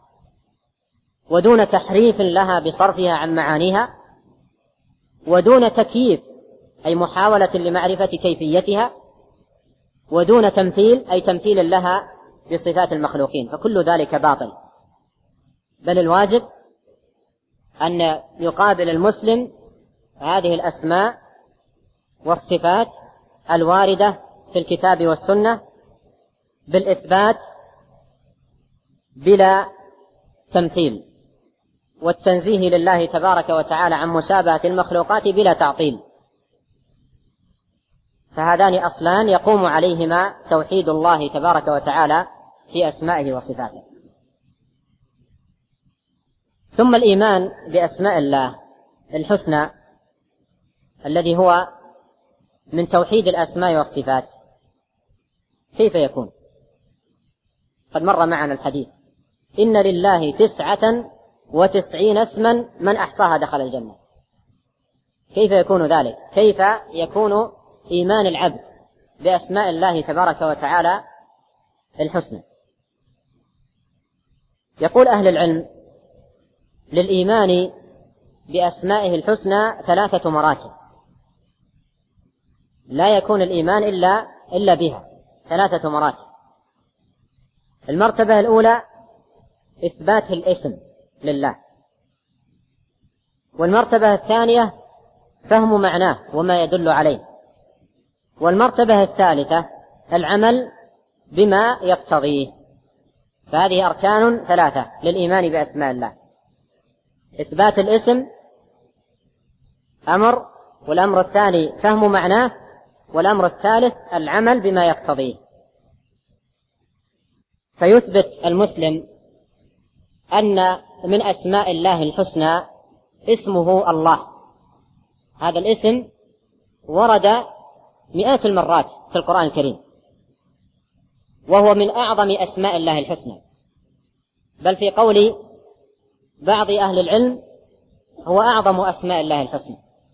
ودون تحريف لها بصرفها عن معانيها، ودون تكييف أي محاولة لمعرفة كيفيتها، ودون تمثيل أي تمثيل لها بصفات المخلوقين، فكل ذلك باطل. بل الواجب أن يقابل المسلم هذه الأسماء والصفات الواردة في الكتاب والسنة بالإثبات بلا تمثيل، والتنزيه لله تبارك وتعالى عن مشابهة المخلوقات بلا تعطيل. فهذان أصلان يقوم عليهما توحيد الله تبارك وتعالى في أسمائه وصفاته. ثم الإيمان بأسماء الله الحسنى الذي هو من توحيد الأسماء والصفات كيف يكون؟ قد مر معنا الحديث: إن لله 99 اسما من أحصاها دخل الجنة. كيف يكون ذلك؟ كيف يكون إيمان العبد بأسماء الله تبارك وتعالى الحسنى؟ يقول أهل العلم: للإيمان بأسمائه الحسنى 3 مراتب، لا يكون الإيمان إلا بها، 3 مراتب. المرتبة الأولى إثبات الاسم لله، والمرتبة الثانية فهم معناه وما يدل عليه، والمرتبة الثالثة العمل بما يقتضيه. فهذه أركان 3 للإيمان بأسماء الله: إثبات الاسم أمر، والأمر الثاني فهم معناه، والأمر الثالث العمل بما يقتضيه. فيثبت المسلم أن من أسماء الله الحسنى اسمه الله. هذا الاسم ورد 100 المرات في القرآن الكريم، وهو من أعظم أسماء الله الحسنى، بل في قول بعض أهل العلم هو أعظم أسماء الله الحسنى.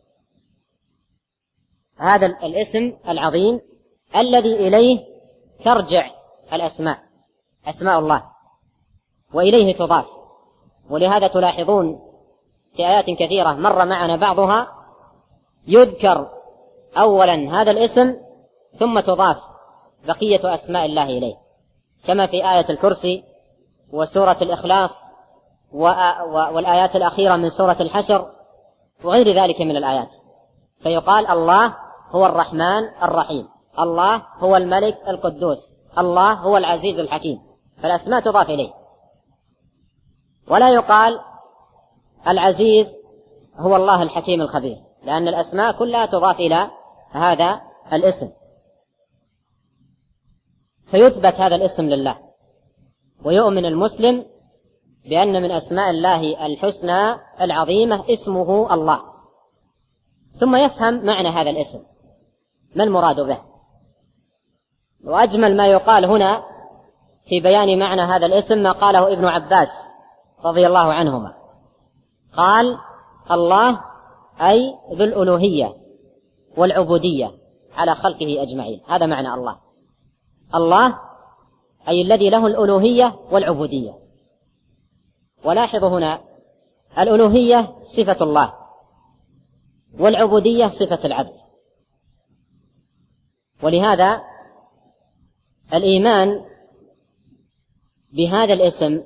هذا الاسم العظيم الذي إليه ترجع الأسماء، أسماء الله، وإليه تضاف. ولهذا تلاحظون في آيات كثيرة مر معنا بعضها يذكر أولا هذا الاسم ثم تضاف بقية أسماء الله إليه، كما في آية الكرسي وسورة الإخلاص والآيات الأخيرة من سورة الحشر وغير ذلك من الآيات. فيقال الله هو الرحمن الرحيم، الله هو الملك القدوس، الله هو العزيز الحكيم، فالأسماء تضاف إليه. ولا يقال العزيز هو الله الحكيم الخبير، لأن الأسماء كلها تضاف إلى هذا الاسم. فيثبت هذا الاسم لله، ويؤمن المسلم بأن من أسماء الله الحسنى العظيمة اسمه الله، ثم يفهم معنى هذا الاسم، ما المراد به. وأجمل ما يقال هنا في بيان معنى هذا الاسم ما قاله ابن عباس رضي الله عنهما، قال: الله أي ذو الألوهية والعبودية على خلقه أجمعين. هذا معنى الله. الله أي الذي له الألوهية والعبودية. ولاحظوا هنا الألوهية صفة الله، والعبودية صفة العبد. ولهذا الإيمان بهذا الاسم،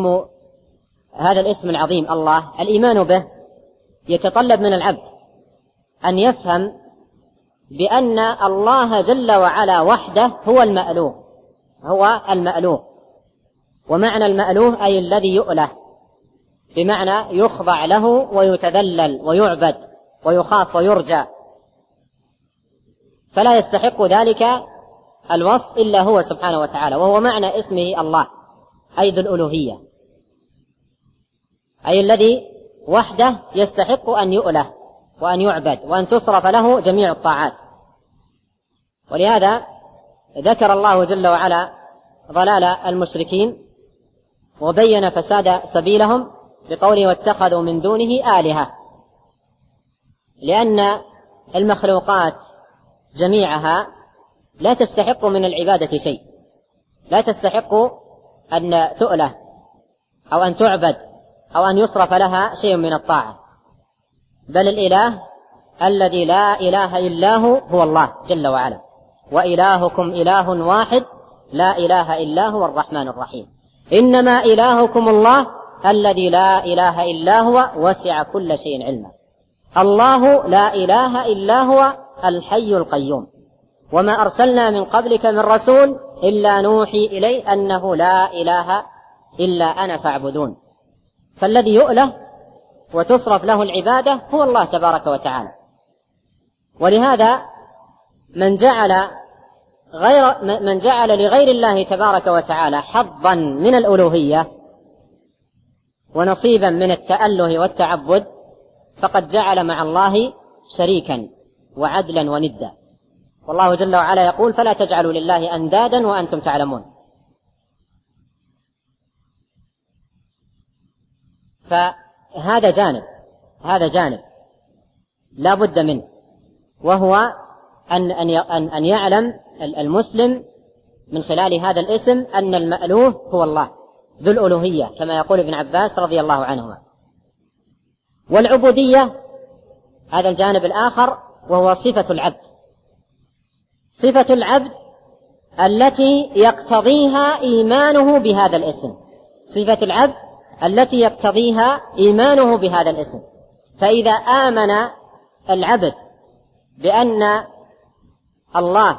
هذا الاسم العظيم الله، الإيمان به يتطلب من العبد أن يفهم بأن الله جل وعلا وحده هو المألوه، ومعنى المألوه أي الذي يؤله، بمعنى يخضع له ويتذلل ويعبد ويخاف ويرجى، فلا يستحق ذلك الوصف إلا هو سبحانه وتعالى، وهو معنى اسمه الله، أي ذو الألوهية، أي الذي وحده يستحق أن يؤله وأن يعبد وأن تصرف له جميع الطاعات. ولهذا ذكر الله جل وعلا ضلال المشركين وبين فساد سبيلهم بقوله واتخذوا من دونه آلهة، لأن المخلوقات جميعها لا تستحق من العبادة شيء، لا تستحق أن تؤله أو أن تعبد أو أن يصرف لها شيء من الطاعة، بل الإله الذي لا إله إلا هو الله جل وعلا، وإلهكم إله واحد لا إله إلا هو الرحمن الرحيم، إنما إلهكم الله الذي لا إله إلا هو وسع كل شيء علما. الله لا إله إلا هو الحي القيوم، وما أرسلنا من قبلك من رسول إلا نوحي إليه أنه لا إله إلا أنا فاعبدون. فالذي يؤله وتصرف له العبادة هو الله تبارك وتعالى. ولهذا من جعل لغير الله تبارك وتعالى حظا من الألوهية ونصيبا من التأله والتعبد فقد جعل مع الله شريكا وعدلا وندا، والله جل وعلا يقول فلا تجعلوا لله أندادا وأنتم تعلمون. فهذا جانب لا بد منه، وهو أن يعلم المسلم من خلال هذا الاسم أن المألوه هو الله ذو الألوهية كما يقول ابن عباس رضي الله عنهما. والعبودية هذا الجانب الآخر، وهو صفة العبد، صفة العبد التي يقتضيها إيمانه بهذا الاسم، صفة العبد التي يقتضيها إيمانه بهذا الاسم. فإذا آمن العبد بأن الله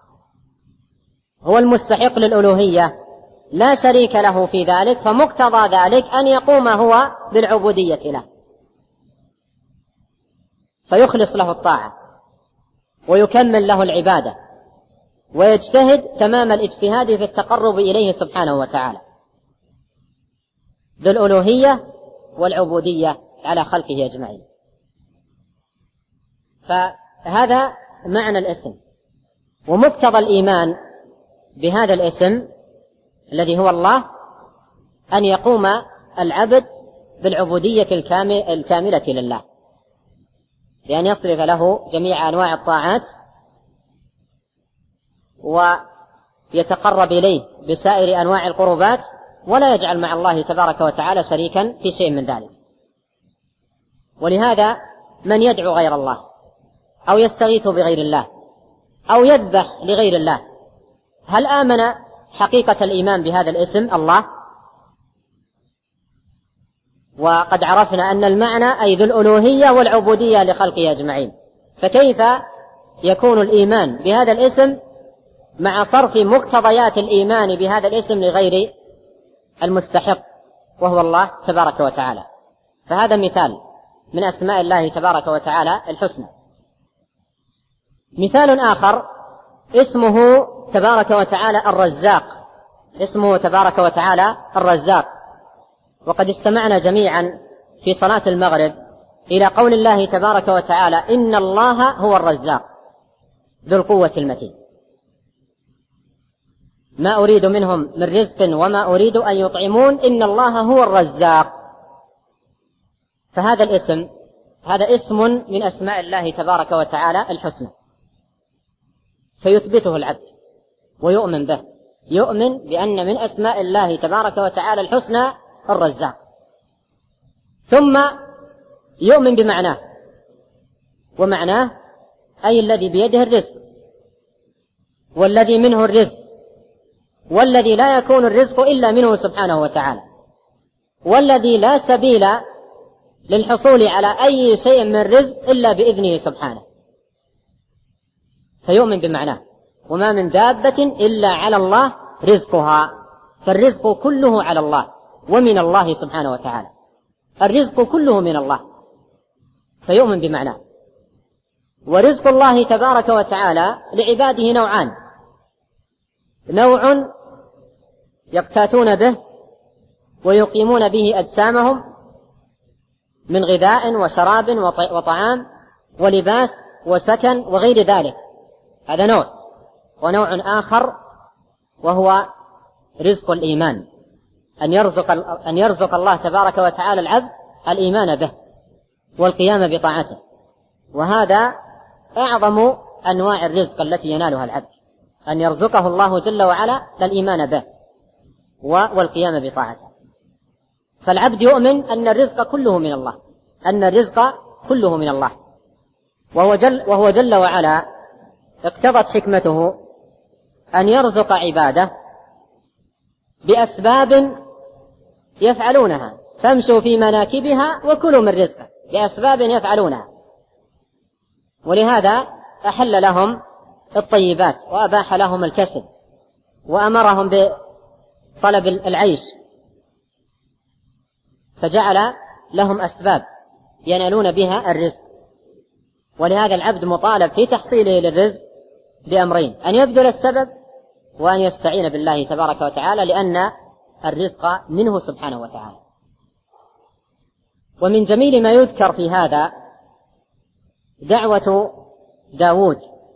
هو المستحق للألوهية لا شريك له في ذلك، فمقتضى ذلك أن يقوم هو بالعبودية له، فيخلص له الطاعة ويكمل له العبادة ويجتهد تمام الاجتهاد في التقرب إليه سبحانه وتعالى، ذو الألوهية والعبودية على خلقه أجمعين. فهذا معنى الاسم، ومقتضى الإيمان بهذا الاسم الذي هو الله أن يقوم العبد بالعبودية الكاملة لله، بأن يصرف له جميع أنواع الطاعات ويتقرب إليه بسائر أنواع القربات، ولا يجعل مع الله تبارك وتعالى شريكا في شيء من ذلك. ولهذا من يدعو غير الله أو يستغيث بغير الله أو يذبح لغير الله، هل آمن حقيقة الإيمان بهذا الاسم الله؟ وقد عرفنا أن المعنى أي ذو الألوهية والعبودية لخلقه أجمعين، فكيف يكون الإيمان بهذا الاسم مع صرف مقتضيات الإيمان بهذا الاسم لغير المستحق وهو الله تبارك وتعالى؟ فهذا مثال من أسماء الله تبارك وتعالى الحسنى. مثال آخر اسمه تبارك وتعالى الرزاق، اسمه تبارك وتعالى الرزاق. وقد استمعنا جميعا في صلاة المغرب إلى قول الله تبارك وتعالى إن الله هو الرزاق ذو القوة المتين، ما أريد منهم من رزق وما أريد أن يطعمون إن الله هو الرزاق. فهذا الاسم هذا اسم من أسماء الله تبارك وتعالى الحسنى، فيثبته العبد ويؤمن به، يؤمن بأن من أسماء الله تبارك وتعالى الحسنى الرزاق، ثم يؤمن بمعناه، ومعناه أي الذي بيده الرزق والذي منه الرزق والذي لا يكون الرزق إلا منه سبحانه وتعالى، والذي لا سبيل للحصول على أي شيء من الرزق إلا بإذنه سبحانه، فيؤمن بمعناه. وما من دابة إلا على الله رزقها، فالرزق كله على الله ومن الله سبحانه وتعالى، الرزق كله من الله، فيؤمن بمعناه. ورزق الله تبارك وتعالى لعباده نوعان: نوع يقتاتون به ويقيمون به أجسامهم من غذاء وشراب وطعام ولباس وسكن وغير ذلك، هذا نوع. ونوع آخر وهو رزق الإيمان، أن يرزق الله تبارك وتعالى العبد الإيمان به والقيام بطاعته، وهذا أعظم أنواع الرزق التي ينالها العبد، أن يرزقه الله جل وعلا الإيمان به والقيام بطاعته. فالعبد يؤمن أن الرزق كله من الله، أن الرزق كله من الله، وهو جل وعلا اقتضت حكمته أن يرزق عباده بأسباب يفعلونها، فامشوا في مناكبها وكلوا من رزقه، بأسباب يفعلونها. ولهذا أحل لهم الطيبات وأباح لهم الكسب وأمرهم بطلب العيش، فجعل لهم أسباب ينالون بها الرزق. ولهذا العبد مطالب في تحصيله للرزق بأمرين: أن يبذل السبب وأن يستعين بالله تبارك وتعالى، لأن الرزق منه سبحانه وتعالى. ومن جميل ما يذكر في هذا دعوة داود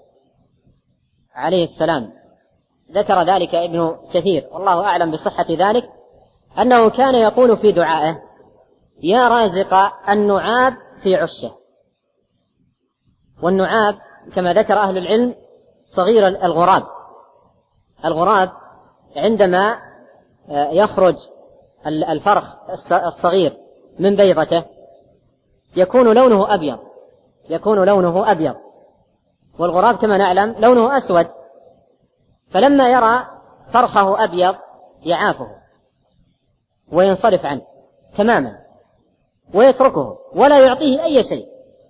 عليه السلام، ذكر ذلك ابن كثير والله أعلم بصحة ذلك، أنه كان يقول في دعائه: يا رازق النعاب في عشه. والنعاب كما ذكر أهل العلم صغير الغراب. الغراب عندما يخرج الفرخ الصغير من بيضته يكون لونه أبيض، والغراب كما نعلم لونه أسود، فلما يرى فرخه أبيض يعافه وينصرف عنه تماما ويتركه ولا يعطيه أي شيء.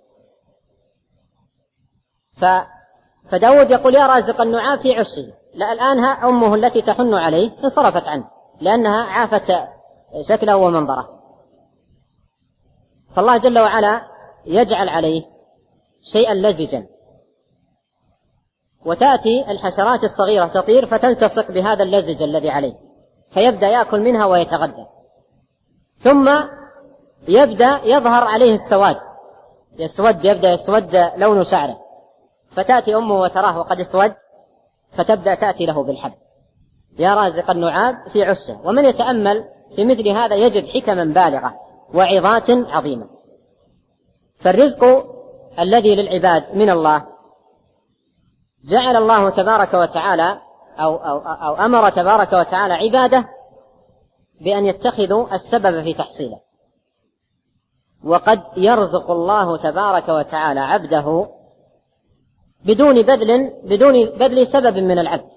فداود يقول: يا رازق النعاب في عشه. لا، الآن أمه التي تحن عليه انصرفت عنه لأنها عافت شكله ومنظره. فالله جل وعلا يجعل عليه شيئا لزجا، وتأتي الحشرات الصغيرة تطير فتلتصق بهذا اللزج الذي عليه، فيبدأ يأكل منها ويتغذى، ثم يبدأ يظهر عليه السواد، يبدأ يسود لون شعره، فتأتي أمه وتراه قد اسود، فتبدأ تأتي له بالحب: يا رازق النعاب في عشه. ومن يتأمل في مثل هذا يجد حكما بالغة وعظات عظيمة. فالرزق الذي للعباد من الله جعل الله تبارك وتعالى أو أمر تبارك وتعالى عباده بأن يتخذوا السبب في تحصيله. وقد يرزق الله تبارك وتعالى عبده بدون بذل سبب من العبد،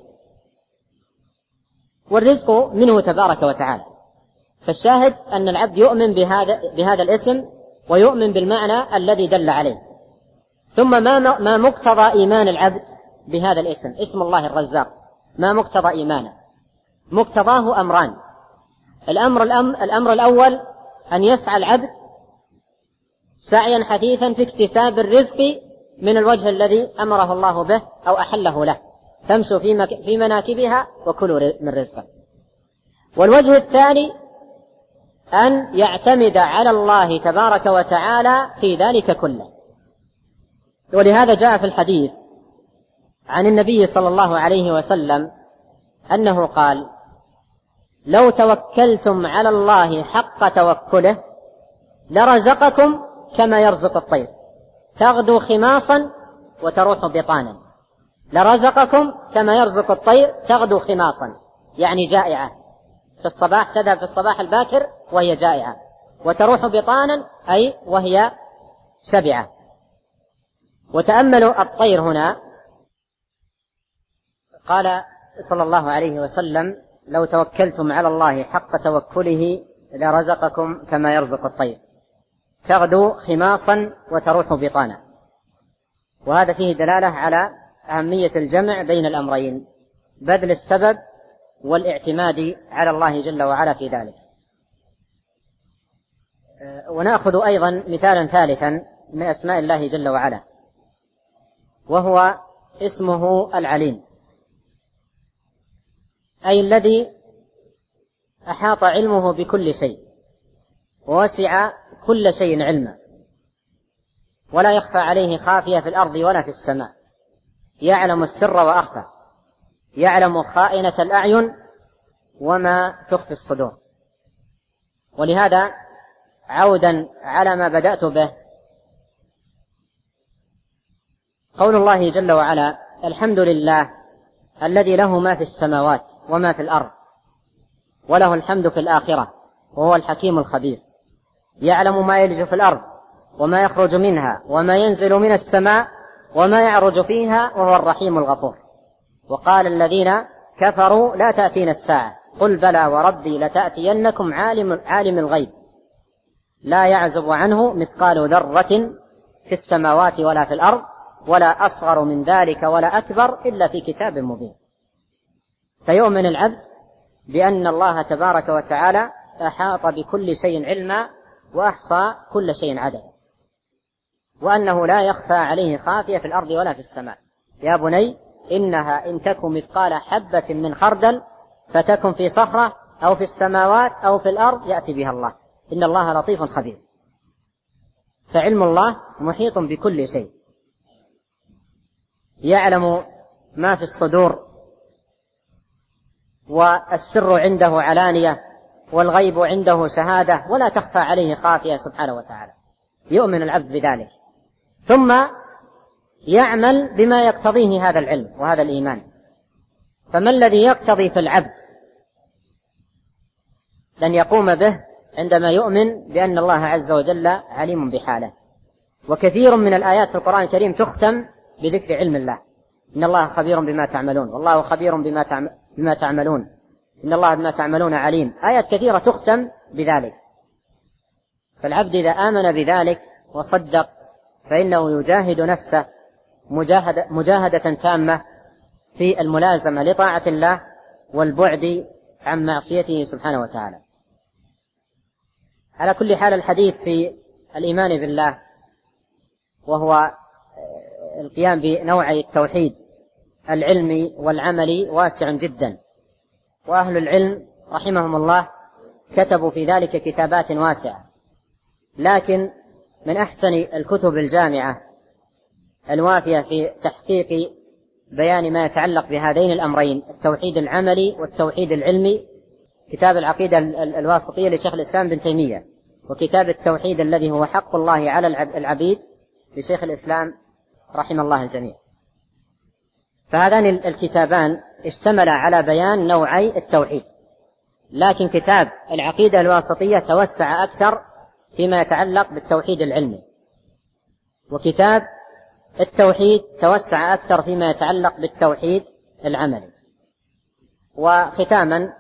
والرزق منه تبارك وتعالى. فالشاهد أن العبد يؤمن بهذا الاسم ويؤمن بالمعنى الذي دل عليه. ثم ما مقتضى إيمان العبد بهذا الاسم، اسم الله الرزاق، ما مقتضى إيمانه؟ مقتضاه أمران: الأمر الأول أن يسعى العبد سعيا حثيثا في اكتساب الرزق من الوجه الذي أمره الله به أو أحله له، فامشوا في مناكبها وكلوا من رزقه. والوجه الثاني أن يعتمد على الله تبارك وتعالى في ذلك كله. ولهذا جاء في الحديث عن النبي صلى الله عليه وسلم أنه قال: لو توكلتم على الله حق توكله لرزقكم كما يرزق الطير تغدو خماصا وتروح بطانا. لرزقكم كما يرزق الطير تغدو خماصا، يعني جائعة في الصباح، تذهب في الصباح الباكر وهي جائعة، وتروح بطانا أي وهي شبعة. وتأملوا الطير هنا، قال صلى الله عليه وسلم: لو توكلتم على الله حق توكله لرزقكم كما يرزق الطير تغدو خماصا وتروح بطانا. وهذا فيه دلالة على أهمية الجمع بين الأمرين، بذل السبب والاعتماد على الله جل وعلا في ذلك. ونأخذ أيضا مثالا ثالثا من أسماء الله جل وعلا، وهو اسمه العليم، أي الذي أحاط علمه بكل شيء ووسع كل شيء علما، ولا يخفى عليه خافية في الأرض ولا في السماء، يعلم السر وأخفى، يعلم خائنة الأعين وما تخفي الصدور. ولهذا عودا على ما بدأت به، قول الله جل وعلا: الحمد لله الذي له ما في السماوات وما في الأرض وله الحمد في الآخرة وهو الحكيم الخبير، يعلم ما يلج في الأرض وما يخرج منها وما ينزل من السماء وما يعرج فيها وهو الرحيم الغفور. وقال الذين كفروا لا تأتينا الساعة قل بلى وربي لتأتينكم عالم الغيب لا يعزب عنه مثقال ذرة في السماوات ولا في الأرض ولا أصغر من ذلك ولا أكبر إلا في كتاب مبين. فيؤمن العبد بأن الله تبارك وتعالى أحاط بكل شيء علما وأحصى كل شيء عددا، وأنه لا يخفى عليه خافية في الأرض ولا في السماء. يا بني إنها إن تك مثقال حبة من خردل فتكن في صخرة أو في السماوات أو في الأرض يأتي بها الله إن الله لطيف خبير. فعلم الله محيط بكل شيء، يعلم ما في الصدور، والسر عنده علانية، والغيب عنده شهادة، ولا تخفى عليه خافية سبحانه وتعالى. يؤمن العبد بذلك، ثم يعمل بما يقتضيه هذا العلم وهذا الإيمان. فما الذي يقتضي في العبد لن يقوم به عندما يؤمن بأن الله عز وجل عليم بحاله؟ وكثير من الآيات في القرآن الكريم تختم بذكر علم الله: إن الله خبير بما تعملون، والله خبير بما تعملون، إن الله بما تعملون عليم. آيات كثيرة تختم بذلك. فالعبد إذا آمن بذلك وصدق فإنه يجاهد نفسه مجاهدة تامة في الملازمة لطاعة الله والبعد عن معصيته سبحانه وتعالى. على كل حال، الحديث في الإيمان بالله وهو القيام بنوعي التوحيد العلمي والعملي واسع جدا، وأهل العلم رحمهم الله كتبوا في ذلك كتابات واسعة. لكن من أحسن الكتب الجامعة الوافية في تحقيق بيان ما يتعلق بهذين الأمرين، التوحيد العملي والتوحيد العلمي، كتاب العقيدة الواسطية لشيخ الإسلام بن تيمية، وكتاب التوحيد الذي هو حق الله على العبيد لشيخ الإسلام رحم الله الجميع. فهذان الكتابان اشتملا على بيان نوعي التوحيد، لكن كتاب العقيدة الواسطية توسع أكثر فيما يتعلق بالتوحيد العلمي، وكتاب التوحيد توسع أكثر فيما يتعلق بالتوحيد العملي. وختاما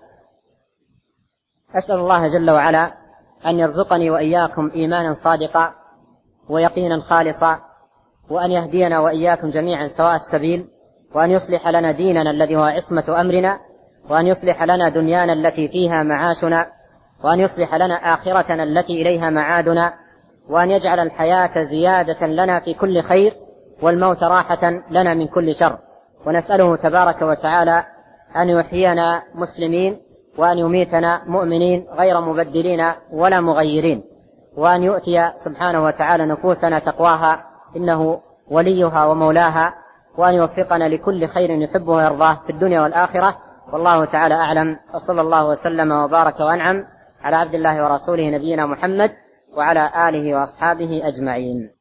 أسأل الله جل وعلا أن يرزقني وإياكم إيمانا صادقا ويقينا خالصا، وأن يهدينا وإياكم جميعا سواء السبيل، وأن يصلح لنا ديننا الذي هو عصمة أمرنا، وأن يصلح لنا دنيانا التي فيها معاشنا، وأن يصلح لنا آخرتنا التي إليها معادنا، وأن يجعل الحياة زيادة لنا في كل خير والموت راحة لنا من كل شر. ونسأله تبارك وتعالى أن يحيينا مسلمين وأن يميتنا مؤمنين غير مبدلين ولا مغيرين، وأن يؤتي سبحانه وتعالى نفوسنا تقواها إنه وليها ومولاها، وأن يوفقنا لكل خير يحبه ويرضاه في الدنيا والآخرة. والله تعالى أعلم، وصلى الله وسلم وبارك وأنعم على عبد الله ورسوله نبينا محمد وعلى آله وأصحابه أجمعين.